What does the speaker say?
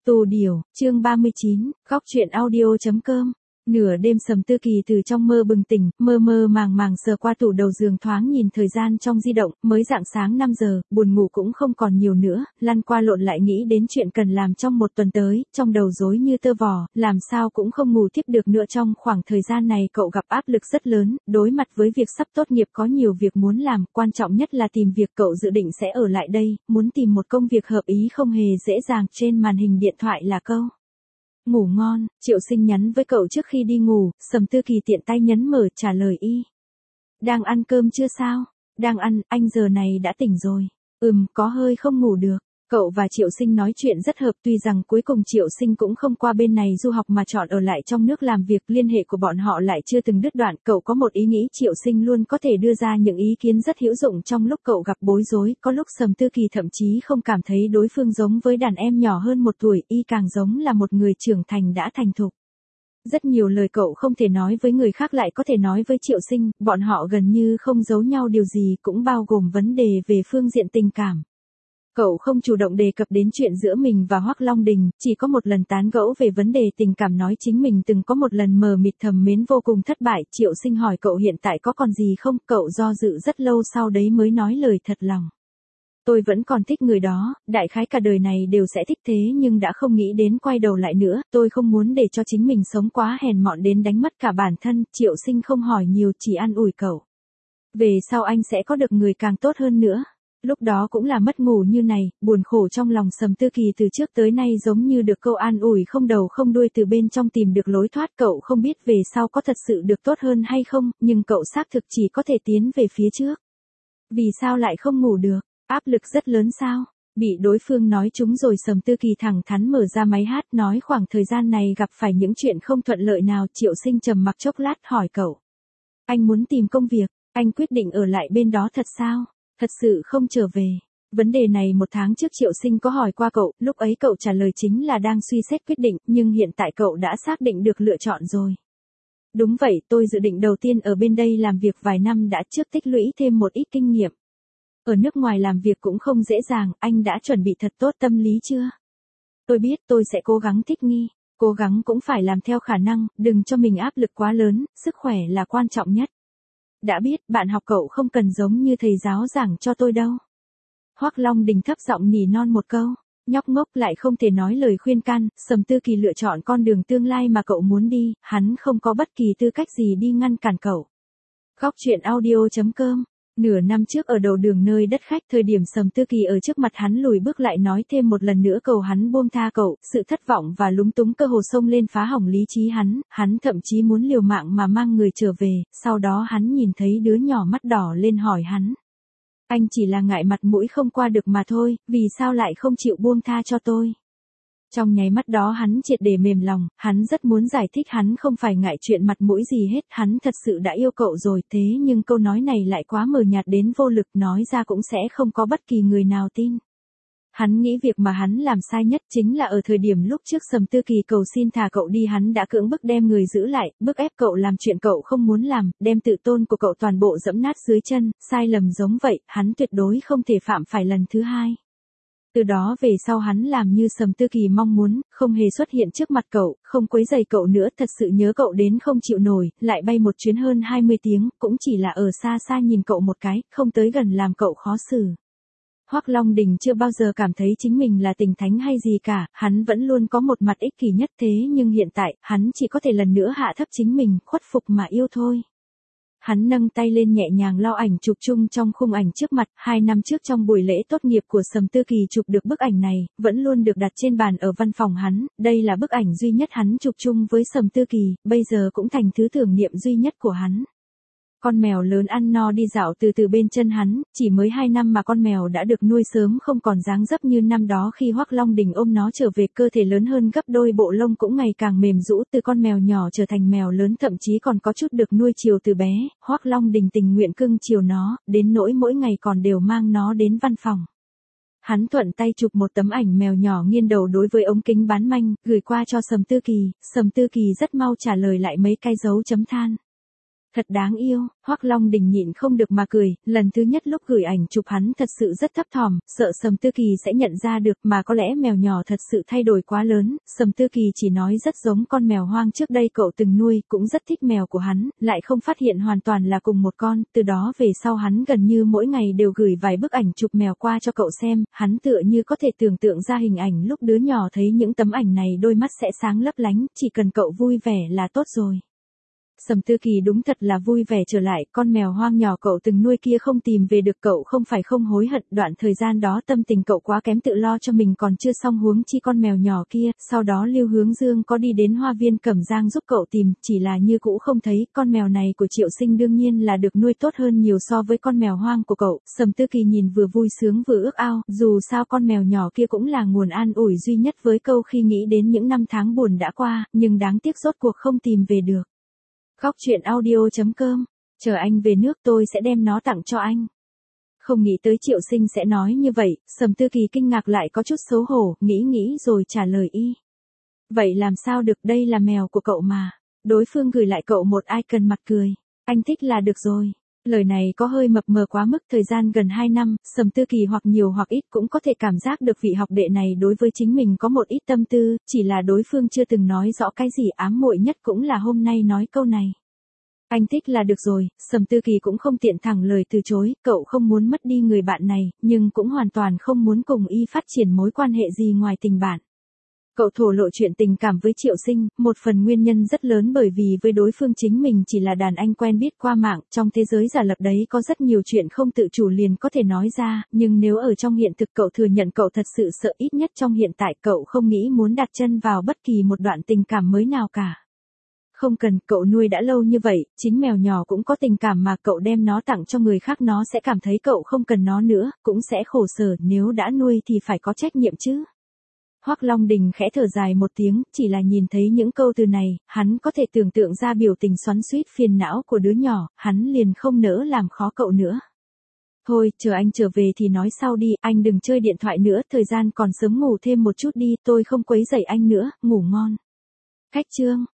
Tù Điểu, chương 39, góc truyện audio.com. Nửa đêm Sầm Tư Kỳ từ trong mơ bừng tỉnh, mơ mơ màng màng sờ qua tủ đầu giường thoáng nhìn thời gian trong di động, mới rạng sáng 5 giờ, buồn ngủ cũng không còn nhiều nữa, lăn qua lộn lại nghĩ đến chuyện cần làm trong một tuần tới, trong đầu rối như tơ vò, làm sao cũng không ngủ tiếp được nữa. Trong khoảng thời gian này cậu gặp áp lực rất lớn, đối mặt với việc sắp tốt nghiệp có nhiều việc muốn làm, quan trọng nhất là tìm việc. Cậu dự định sẽ ở lại đây, muốn tìm một công việc hợp ý không hề dễ dàng. Trên màn hình điện thoại là câu ngủ ngon, Triệu Sinh nhắn với cậu trước khi đi ngủ. Sầm Tư Kỳ tiện tay nhấn mở trả lời y. Đang ăn cơm chưa sao? Đang ăn, anh giờ này đã tỉnh rồi. Có hơi không ngủ được. Cậu và Triệu Sinh nói chuyện rất hợp, tuy rằng cuối cùng Triệu Sinh cũng không qua bên này du học mà chọn ở lại trong nước làm việc, liên hệ của bọn họ lại chưa từng đứt đoạn. Cậu có một ý nghĩ Triệu Sinh luôn có thể đưa ra những ý kiến rất hữu dụng trong lúc cậu gặp bối rối, có lúc Sầm Tư Kỳ thậm chí không cảm thấy đối phương giống với đàn em nhỏ hơn 1 tuổi, y càng giống là một người trưởng thành đã thành thục. Rất nhiều lời cậu không thể nói với người khác lại có thể nói với Triệu Sinh, bọn họ gần như không giấu nhau điều gì, cũng bao gồm vấn đề về phương diện tình cảm. Cậu không chủ động đề cập đến chuyện giữa mình và Hoắc Long Đình, chỉ có một lần tán gẫu về vấn đề tình cảm, nói chính mình từng có một lần mờ mịt thầm mến vô cùng thất bại. Triệu Sinh hỏi cậu hiện tại có còn gì không, cậu do dự rất lâu sau đấy mới nói lời thật lòng. Tôi vẫn còn thích người đó, đại khái cả đời này đều sẽ thích, thế nhưng đã không nghĩ đến quay đầu lại nữa, tôi không muốn để cho chính mình sống quá hèn mọn đến đánh mất cả bản thân. Triệu Sinh không hỏi nhiều, chỉ an ủi cậu. Về sau anh sẽ có được người càng tốt hơn nữa. Lúc đó cũng là mất ngủ như này, buồn khổ trong lòng Sầm Tư Kỳ từ trước tới nay giống như được câu an ủi không đầu không đuôi, từ bên trong tìm được lối thoát. Cậu không biết về sau có thật sự được tốt hơn hay không, nhưng cậu xác thực chỉ có thể tiến về phía trước. Vì sao lại không ngủ được? Áp lực rất lớn sao? Bị đối phương nói trúng rồi. Sầm Tư Kỳ thẳng thắn mở ra máy hát, nói khoảng thời gian này gặp phải những chuyện không thuận lợi nào. Triệu Sinh trầm mặc chốc lát hỏi cậu. Anh muốn tìm công việc, anh quyết định ở lại bên đó thật sao? Thật sự không trở về. Vấn đề này 1 tháng trước Triệu Sinh có hỏi qua cậu, lúc ấy cậu trả lời chính là đang suy xét quyết định, nhưng hiện tại cậu đã xác định được lựa chọn rồi. Đúng vậy, tôi dự định đầu tiên ở bên đây làm việc vài năm đã, trước tích lũy thêm một ít kinh nghiệm. Ở nước ngoài làm việc cũng không dễ dàng, anh đã chuẩn bị thật tốt tâm lý chưa? Tôi biết, tôi sẽ cố gắng thích nghi, cố gắng cũng phải làm theo khả năng, đừng cho mình áp lực quá lớn, sức khỏe là quan trọng nhất. Đã biết, bạn học cậu không cần giống như thầy giáo giảng cho tôi đâu. Hoắc Long Đình thấp giọng nỉ non một câu, nhóc ngốc lại không thể nói lời khuyên can. Sầm Tư Kỳ lựa chọn con đường tương lai mà cậu muốn đi, hắn không có bất kỳ tư cách gì đi ngăn cản cậu. Góc truyện audio.com. Nửa năm trước ở đầu đường nơi đất khách, thời điểm Sầm Tư Kỳ ở trước mặt hắn lùi bước lại nói thêm một lần nữa cầu hắn buông tha cậu, sự thất vọng và lúng túng cơ hồ xông lên phá hỏng lý trí hắn thậm chí muốn liều mạng mà mang người trở về. Sau đó hắn nhìn thấy đứa nhỏ mắt đỏ lên hỏi hắn. Anh chỉ là ngại mặt mũi không qua được mà thôi, vì sao lại không chịu buông tha cho tôi? Trong nháy mắt đó hắn triệt để mềm lòng, hắn rất muốn giải thích hắn không phải ngại chuyện mặt mũi gì hết, hắn thật sự đã yêu cậu rồi, thế nhưng câu nói này lại quá mờ nhạt đến vô lực, nói ra cũng sẽ không có bất kỳ người nào tin. Hắn nghĩ việc mà hắn làm sai nhất chính là ở thời điểm lúc trước Sầm Tư Kỳ cầu xin thả cậu đi, hắn đã cưỡng bức đem người giữ lại, bức ép cậu làm chuyện cậu không muốn làm, đem tự tôn của cậu toàn bộ dẫm nát dưới chân. Sai lầm giống vậy, hắn tuyệt đối không thể phạm phải lần thứ hai. Từ đó về sau hắn làm như Sầm Tư Kỳ mong muốn, không hề xuất hiện trước mặt cậu, không quấy rầy cậu nữa, thật sự nhớ cậu đến không chịu nổi, lại bay một chuyến hơn 20 tiếng, cũng chỉ là ở xa xa nhìn cậu một cái, không tới gần làm cậu khó xử. Hoắc Long Đình chưa bao giờ cảm thấy chính mình là tình thánh hay gì cả, hắn vẫn luôn có một mặt ích kỷ nhất, thế nhưng hiện tại, hắn chỉ có thể lần nữa hạ thấp chính mình, khuất phục mà yêu thôi. Hắn nâng tay lên nhẹ nhàng lau ảnh chụp chung trong khung ảnh trước mặt. 2 năm trước trong buổi lễ tốt nghiệp của Sầm Tư Kỳ chụp được bức ảnh này, vẫn luôn được đặt trên bàn ở văn phòng hắn, đây là bức ảnh duy nhất hắn chụp chung với Sầm Tư Kỳ, bây giờ cũng thành thứ tưởng niệm duy nhất của hắn. Con mèo lớn ăn no đi dạo từ từ bên chân hắn, chỉ mới 2 năm mà con mèo đã được nuôi sớm không còn dáng dấp như năm đó khi Hoắc Long Đình ôm nó trở về, cơ thể lớn hơn gấp đôi, bộ lông cũng ngày càng mềm rũ, từ con mèo nhỏ trở thành mèo lớn, thậm chí còn có chút được nuôi chiều từ bé. Hoắc Long Đình tình nguyện cưng chiều nó, đến nỗi mỗi ngày còn đều mang nó đến văn phòng. Hắn thuận tay chụp một tấm ảnh mèo nhỏ nghiêng đầu đối với ống kính bán manh, gửi qua cho Sầm Tư Kỳ. Sầm Tư Kỳ rất mau trả lời lại mấy cái dấu chấm than. Thật đáng yêu, Hoắc Long Đình nhịn không được mà cười, lần thứ nhất lúc gửi ảnh chụp hắn thật sự rất thấp thỏm, sợ Sầm Tư Kỳ sẽ nhận ra được mà có lẽ mèo nhỏ thật sự thay đổi quá lớn, Sầm Tư Kỳ chỉ nói rất giống con mèo hoang trước đây cậu từng nuôi, cũng rất thích mèo của hắn, lại không phát hiện hoàn toàn là cùng một con, từ đó về sau hắn gần như mỗi ngày đều gửi vài bức ảnh chụp mèo qua cho cậu xem, hắn tựa như có thể tưởng tượng ra hình ảnh lúc đứa nhỏ thấy những tấm ảnh này đôi mắt sẽ sáng lấp lánh, chỉ cần cậu vui vẻ là tốt rồi. Sầm Tư Kỳ đúng thật là vui vẻ trở lại, con mèo hoang nhỏ cậu từng nuôi kia không tìm về được cậu không phải không hối hận, đoạn thời gian đó tâm tình cậu quá kém tự lo cho mình còn chưa xong huống chi con mèo nhỏ kia, sau đó Lưu Hướng Dương có đi đến Hoa Viên Cẩm Giang giúp cậu tìm, chỉ là như cũ không thấy, con mèo này của Triệu Sinh đương nhiên là được nuôi tốt hơn nhiều so với con mèo hoang của cậu, Sầm Tư Kỳ nhìn vừa vui sướng vừa ước ao, dù sao con mèo nhỏ kia cũng là nguồn an ủi duy nhất với câu khi nghĩ đến những năm tháng buồn đã qua, nhưng đáng tiếc rốt cuộc không tìm về được. Góc truyện audio.com, chờ anh về nước tôi sẽ đem nó tặng cho anh. Không nghĩ tới Triệu Sinh sẽ nói như vậy, Sầm Tư Kỳ kinh ngạc lại có chút xấu hổ, nghĩ rồi trả lời y. Vậy làm sao được, đây là mèo của cậu mà. Đối phương gửi lại cậu một icon mặt cười. Anh thích là được rồi. Lời này có hơi mập mờ quá mức, thời gian gần 2 năm, Sầm Tư Kỳ hoặc nhiều hoặc ít cũng có thể cảm giác được vị học đệ này đối với chính mình có một ít tâm tư, chỉ là đối phương chưa từng nói rõ cái gì, ám muội nhất cũng là hôm nay nói câu này. Anh thích là được rồi, Sầm Tư Kỳ cũng không tiện thẳng lời từ chối, cậu không muốn mất đi người bạn này, nhưng cũng hoàn toàn không muốn cùng y phát triển mối quan hệ gì ngoài tình bạn. Cậu thổ lộ chuyện tình cảm với Triệu Sinh, một phần nguyên nhân rất lớn bởi vì với đối phương chính mình chỉ là đàn anh quen biết qua mạng, trong thế giới giả lập đấy có rất nhiều chuyện không tự chủ liền có thể nói ra, nhưng nếu ở trong hiện thực cậu thừa nhận cậu thật sự sợ, ít nhất trong hiện tại cậu không nghĩ muốn đặt chân vào bất kỳ một đoạn tình cảm mới nào cả. Không cần, cậu nuôi đã lâu như vậy, chính mèo nhỏ cũng có tình cảm mà cậu đem nó tặng cho người khác nó sẽ cảm thấy cậu không cần nó nữa, cũng sẽ khổ sở, nếu đã nuôi thì phải có trách nhiệm chứ. Hoắc Long Đình khẽ thở dài một tiếng, chỉ là nhìn thấy những câu từ này, hắn có thể tưởng tượng ra biểu tình xoắn xuýt phiền não của đứa nhỏ, hắn liền không nỡ làm khó cậu nữa. Thôi, chờ anh trở về thì nói sau đi, anh đừng chơi điện thoại nữa, thời gian còn sớm ngủ thêm một chút đi, tôi không quấy rầy anh nữa, ngủ ngon. Khách chương.